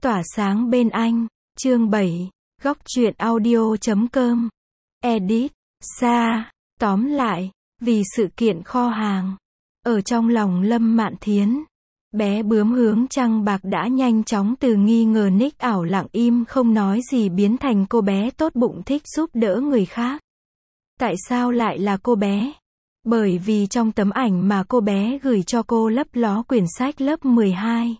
Tỏa sáng bên anh. Chương 7. Góc truyện audio.com. Edit. Sa. Tóm lại, vì sự kiện kho hàng. Ở trong lòng Lâm Mạn Thiến, bé bướm hướng trăng bạc đã nhanh chóng từ nghi ngờ ních ảo lặng im không nói gì biến thành cô bé tốt bụng thích giúp đỡ người khác. Tại sao lại là cô bé? Bởi vì trong tấm ảnh mà cô bé gửi cho cô lấp ló quyển sách lớp 12.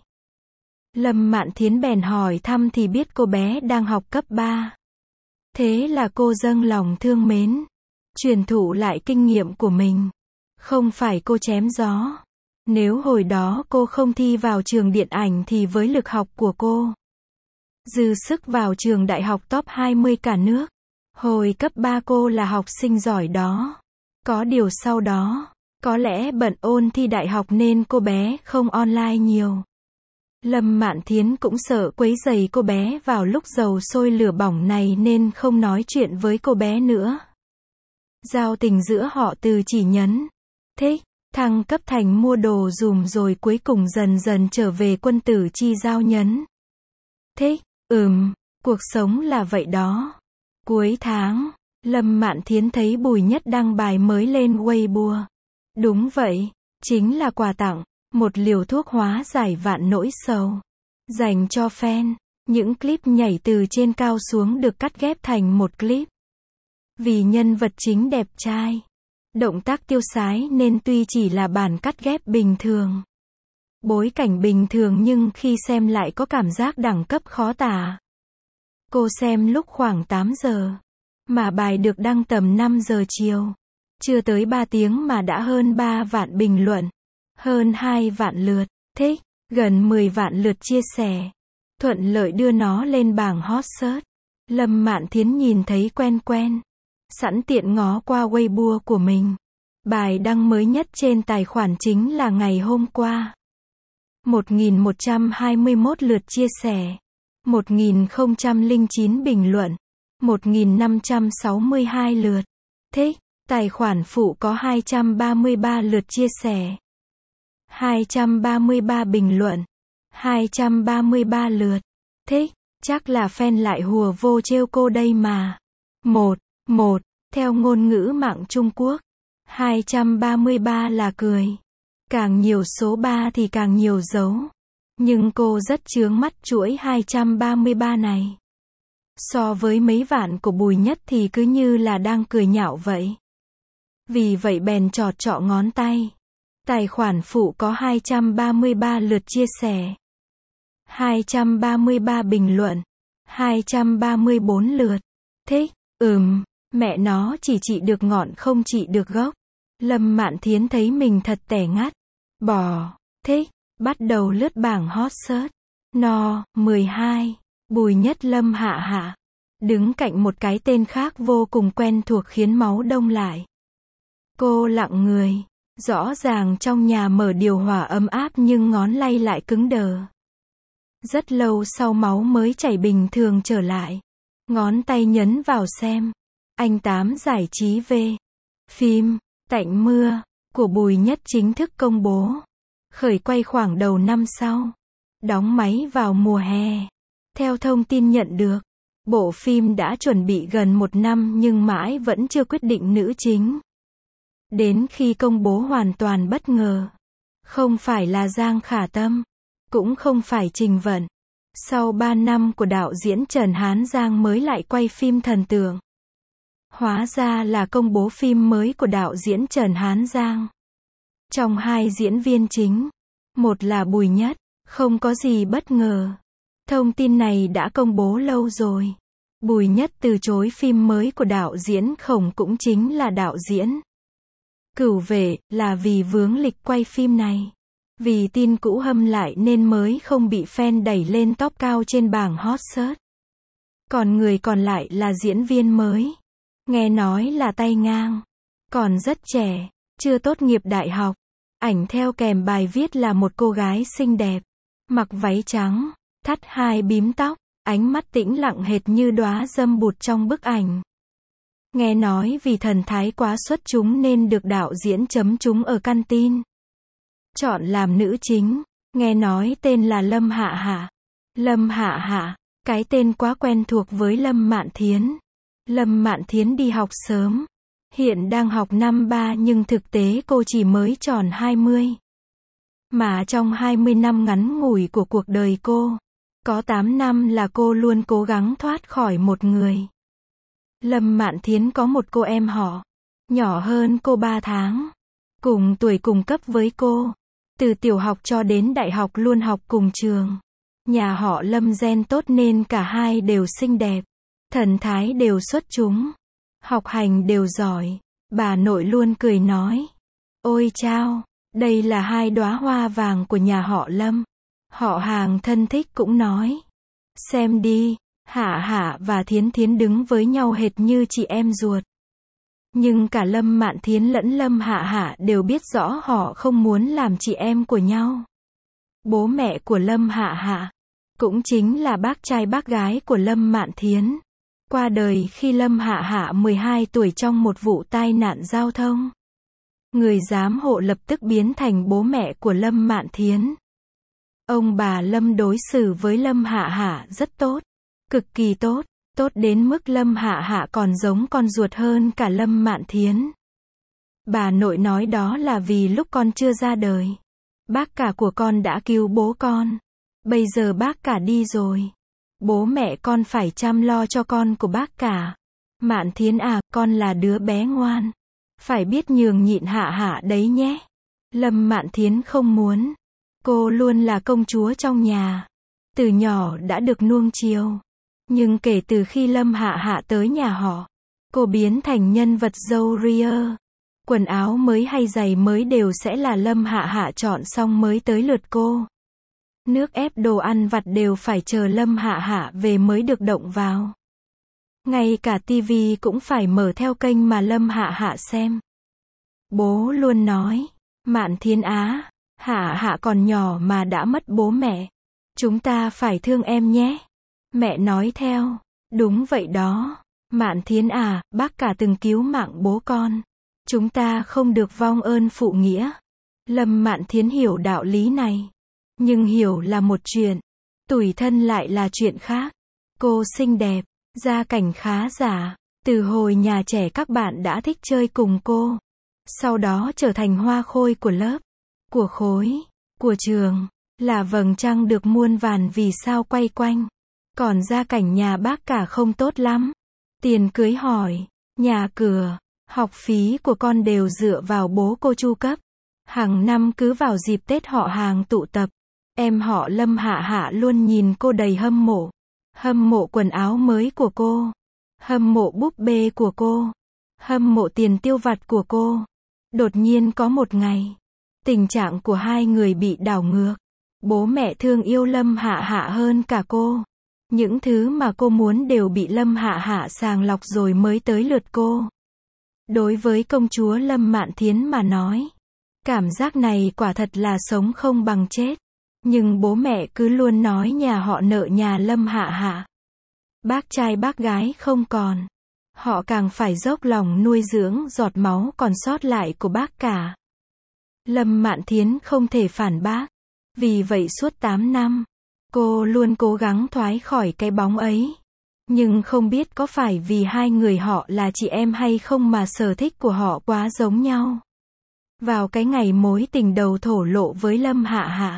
Lâm Mạn Thiến bèn hỏi thăm thì biết cô bé đang học cấp 3. Thế là cô dâng lòng thương mến, truyền thụ lại kinh nghiệm của mình. Không phải cô chém gió. Nếu hồi đó cô không thi vào trường điện ảnh thì với lực học của cô, dư sức vào trường đại học top 20 cả nước. Hồi cấp 3 cô là học sinh giỏi đó. Có điều sau đó, có lẽ bận ôn thi đại học nên cô bé không online nhiều. Lâm Mạn Thiến cũng sợ quấy rầy cô bé vào lúc dầu sôi lửa bỏng này nên không nói chuyện với cô bé nữa. Giao tình giữa họ từ chỉ nhấn thích, thăng cấp thành mua đồ dùm rồi cuối cùng dần dần trở về quân tử chi giao nhấn thích. Cuộc sống là vậy đó. Cuối tháng, Lâm Mạn Thiến thấy Bùi Nhất đăng bài mới lên Weibo. Đúng vậy, chính là quà tặng, một liều thuốc hóa giải vạn nỗi sầu. Dành cho fan, những clip nhảy từ trên cao xuống được cắt ghép thành một clip. Vì nhân vật chính đẹp trai, động tác tiêu sái nên tuy chỉ là bản cắt ghép bình thường, bối cảnh bình thường nhưng khi xem lại có cảm giác đẳng cấp khó tả. Cô xem lúc khoảng 8 giờ, mà bài được đăng tầm 5 giờ chiều. Chưa tới 3 tiếng mà đã hơn 3 vạn bình luận, hơn 2 vạn lượt thích, gần 10 vạn lượt chia sẻ. Thuận lợi đưa nó lên bảng hot search. Lâm Mạn Thiến nhìn thấy quen quen, sẵn tiện ngó qua Weibo của mình. Bài đăng mới nhất trên tài khoản chính là ngày hôm qua. 1.121 lượt chia sẻ, 1.009 bình luận, 1.562 lượt thích. Tài khoản phụ có 233 lượt chia sẻ, 233 bình luận, 233 lượt thích. Chắc là fan lại hùa vô trêu cô đây mà. Theo ngôn ngữ mạng Trung Quốc, 233 là cười. Càng nhiều số 3 thì càng nhiều dấu. Nhưng cô rất chướng mắt chuỗi 233 này. So với mấy vạn của Bùi Nhất thì cứ như là đang cười nhạo vậy. Vì vậy bèn chọt chọ ngón tay. Tài khoản phụ có 233 lượt chia sẻ, 233 bình luận, 234 lượt thích. Mẹ nó chỉ được ngọn không chỉ được gốc. Lâm Mạn Thiến thấy mình thật tẻ ngắt. Bỏ thích, bắt đầu lướt bảng hot search. 12. Bùi Nhất Lâm hạ hạ. Đứng cạnh một cái tên khác vô cùng quen thuộc khiến máu đông lại. Cô lặng người. Rõ ràng trong nhà mở điều hòa ấm áp nhưng ngón lay lại cứng đờ. Rất lâu sau máu mới chảy bình thường trở lại. Ngón tay nhấn vào xem. Anh Tám giải trí về. Phim Tạnh Mưa của Bùi Nhất chính thức công bố. Khởi quay khoảng đầu năm sau. Đóng máy vào mùa hè. Theo thông tin nhận được, bộ phim đã chuẩn bị gần 1 năm nhưng mãi vẫn chưa quyết định nữ chính. Đến khi công bố hoàn toàn bất ngờ. Không phải là Giang Khả Tâm, cũng không phải Trình Vận. Sau 3 năm của đạo diễn Trần Hán Giang mới lại quay phim thần tượng. Hóa ra là công bố phim mới của đạo diễn Trần Hán Giang. Trong 2 diễn viên chính, một là Bùi Nhất, không có gì bất ngờ. Thông tin này đã công bố lâu rồi. Bùi Nhất từ chối phim mới của đạo diễn Khổng cũng chính là đạo diễn Cửu Vệ, là vì vướng lịch quay phim này. Vì tin cũ hâm lại nên mới không bị fan đẩy lên top cao trên bảng hot search. Còn người còn lại là diễn viên mới. Nghe nói là tay ngang. Còn rất trẻ, chưa tốt nghiệp đại học. Ảnh theo kèm bài viết là một cô gái xinh đẹp. Mặc váy trắng, thắt 2 bím tóc, ánh mắt tĩnh lặng hệt như đóa dâm bụt trong bức ảnh. Nghe nói vì thần thái quá xuất chúng nên được đạo diễn chấm trúng ở căn tin. Chọn làm nữ chính, nghe nói tên là Lâm Hạ Hạ. Lâm Hạ Hạ, cái tên quá quen thuộc với Lâm Mạn Thiến. Lâm Mạn Thiến đi học sớm. Hiện đang học năm 3 nhưng thực tế cô chỉ mới tròn 20. Mà trong 20 năm ngắn ngủi của cuộc đời cô, có 8 năm là cô luôn cố gắng thoát khỏi một người. Lâm Mạn Thiến có một cô em họ, nhỏ hơn cô 3 tháng, cùng tuổi cùng cấp với cô. Từ tiểu học cho đến đại học luôn học cùng trường. Nhà họ Lâm gen tốt nên cả hai đều xinh đẹp, thần thái đều xuất chúng, học hành đều giỏi. Bà nội luôn cười nói, ôi chao, đây là hai đóa hoa vàng của nhà họ Lâm. Họ hàng thân thích cũng nói, xem đi, Hạ Hạ và Thiến Thiến đứng với nhau hệt như chị em ruột. Nhưng cả Lâm Mạn Thiến lẫn Lâm Hạ Hạ đều biết rõ họ không muốn làm chị em của nhau. Bố mẹ của Lâm Hạ Hạ, cũng chính là bác trai bác gái của Lâm Mạn Thiến, qua đời khi Lâm Hạ Hạ 12 tuổi trong một vụ tai nạn giao thông. Người giám hộ lập tức biến thành bố mẹ của Lâm Mạn Thiến. Ông bà Lâm đối xử với Lâm Hạ Hạ rất tốt, cực kỳ tốt, tốt đến mức Lâm Hạ Hạ còn giống con ruột hơn cả Lâm Mạn Thiến. Bà nội nói đó là vì lúc con chưa ra đời, bác cả của con đã cứu bố con. Bây giờ bác cả đi rồi, bố mẹ con phải chăm lo cho con của bác cả. Mạn Thiến à, con là đứa bé ngoan, phải biết nhường nhịn Hạ Hạ đấy nhé. Lâm Mạn Thiến không muốn. Cô luôn là công chúa trong nhà, từ nhỏ đã được nuông chiều. Nhưng kể từ khi Lâm Hạ Hạ tới nhà họ, cô biến thành nhân vật dâu ria. Quần áo mới hay giày mới đều sẽ là Lâm Hạ Hạ chọn xong mới tới lượt cô. Nước ép đồ ăn vặt đều phải chờ Lâm Hạ Hạ về mới được động vào. Ngay cả tivi cũng phải mở theo kênh mà Lâm Hạ Hạ xem. Bố luôn nói, Mạn Thiến á, Hạ Hạ còn nhỏ mà đã mất bố mẹ. Chúng ta phải thương em nhé. Mẹ nói theo, đúng vậy đó. Mạn Thiến à, bác cả từng cứu mạng bố con. Chúng ta không được vong ơn phụ nghĩa. Lâm Mạn Thiến hiểu đạo lý này. Nhưng hiểu là một chuyện, tủi thân lại là chuyện khác. Cô xinh đẹp, gia cảnh khá giả. Từ hồi nhà trẻ các bạn đã thích chơi cùng cô. Sau đó trở thành hoa khôi của lớp, của khối, của trường. Là vầng trăng được muôn vàn vì sao quay quanh. Còn gia cảnh nhà bác cả không tốt lắm. Tiền cưới hỏi, nhà cửa, học phí của con đều dựa vào bố cô chu cấp. Hàng năm cứ vào dịp Tết họ hàng tụ tập. Em họ Lâm Hạ Hạ luôn nhìn cô đầy hâm mộ. Hâm mộ quần áo mới của cô. Hâm mộ búp bê của cô. Hâm mộ tiền tiêu vặt của cô. Đột nhiên có một ngày, tình trạng của hai người bị đảo ngược. Bố mẹ thương yêu Lâm Hạ Hạ hơn cả cô. Những thứ mà cô muốn đều bị Lâm Hạ Hạ sàng lọc rồi mới tới lượt cô. Đối với công chúa Lâm Mạn Thiến mà nói, cảm giác này quả thật là sống không bằng chết. Nhưng bố mẹ cứ luôn nói nhà họ nợ nhà Lâm Hạ Hạ. Bác trai bác gái không còn. Họ càng phải dốc lòng nuôi dưỡng giọt máu còn sót lại của bác cả. Lâm Mạn Thiến không thể phản bác. Vì vậy suốt 8 năm, cô luôn cố gắng thoái khỏi cái bóng ấy. Nhưng không biết có phải vì hai người họ là chị em hay không mà sở thích của họ quá giống nhau. Vào cái ngày mối tình đầu thổ lộ với Lâm Hạ Hạ,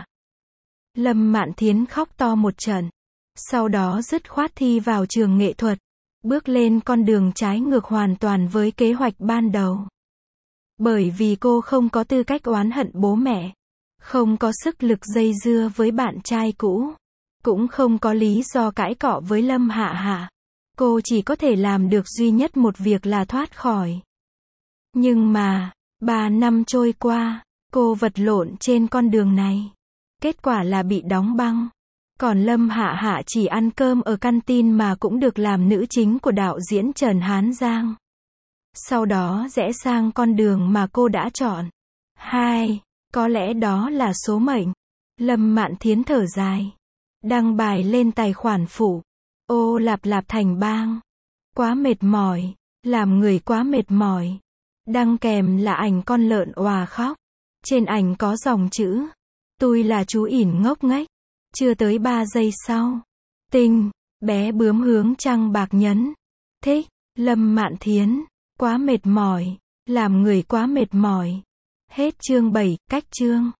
Lâm Mạn Thiến khóc to một trận. Sau đó dứt khoát thi vào trường nghệ thuật, bước lên con đường trái ngược hoàn toàn với kế hoạch ban đầu. Bởi vì cô không có tư cách oán hận bố mẹ, không có sức lực dây dưa với bạn trai cũ, cũng không có lý do cãi cọ với Lâm Hạ Hạ. Cô chỉ có thể làm được duy nhất một việc là thoát khỏi. Nhưng mà, 3 năm trôi qua, cô vật lộn trên con đường này. Kết quả là bị đóng băng. Còn Lâm Hạ Hạ chỉ ăn cơm ở canteen mà cũng được làm nữ chính của đạo diễn Trần Hán Giang. Sau đó rẽ sang con đường mà cô đã chọn. Có lẽ đó là số mệnh. Lâm Mạn Thiến thở dài. Đăng bài lên tài khoản phụ. Ô lạp lạp thành bang. Quá mệt mỏi. Làm người quá mệt mỏi. Đăng kèm là ảnh con lợn òa khóc. Trên ảnh có dòng chữ. Tôi là chú ỉn ngốc nghếch. Chưa tới 3 giây sau. Tinh, bé bướm hướng trăng bạc nhấn. Thích, Lâm Mạn Thiến. Quá mệt mỏi. Làm người quá mệt mỏi. Hết chương 7, cách chương.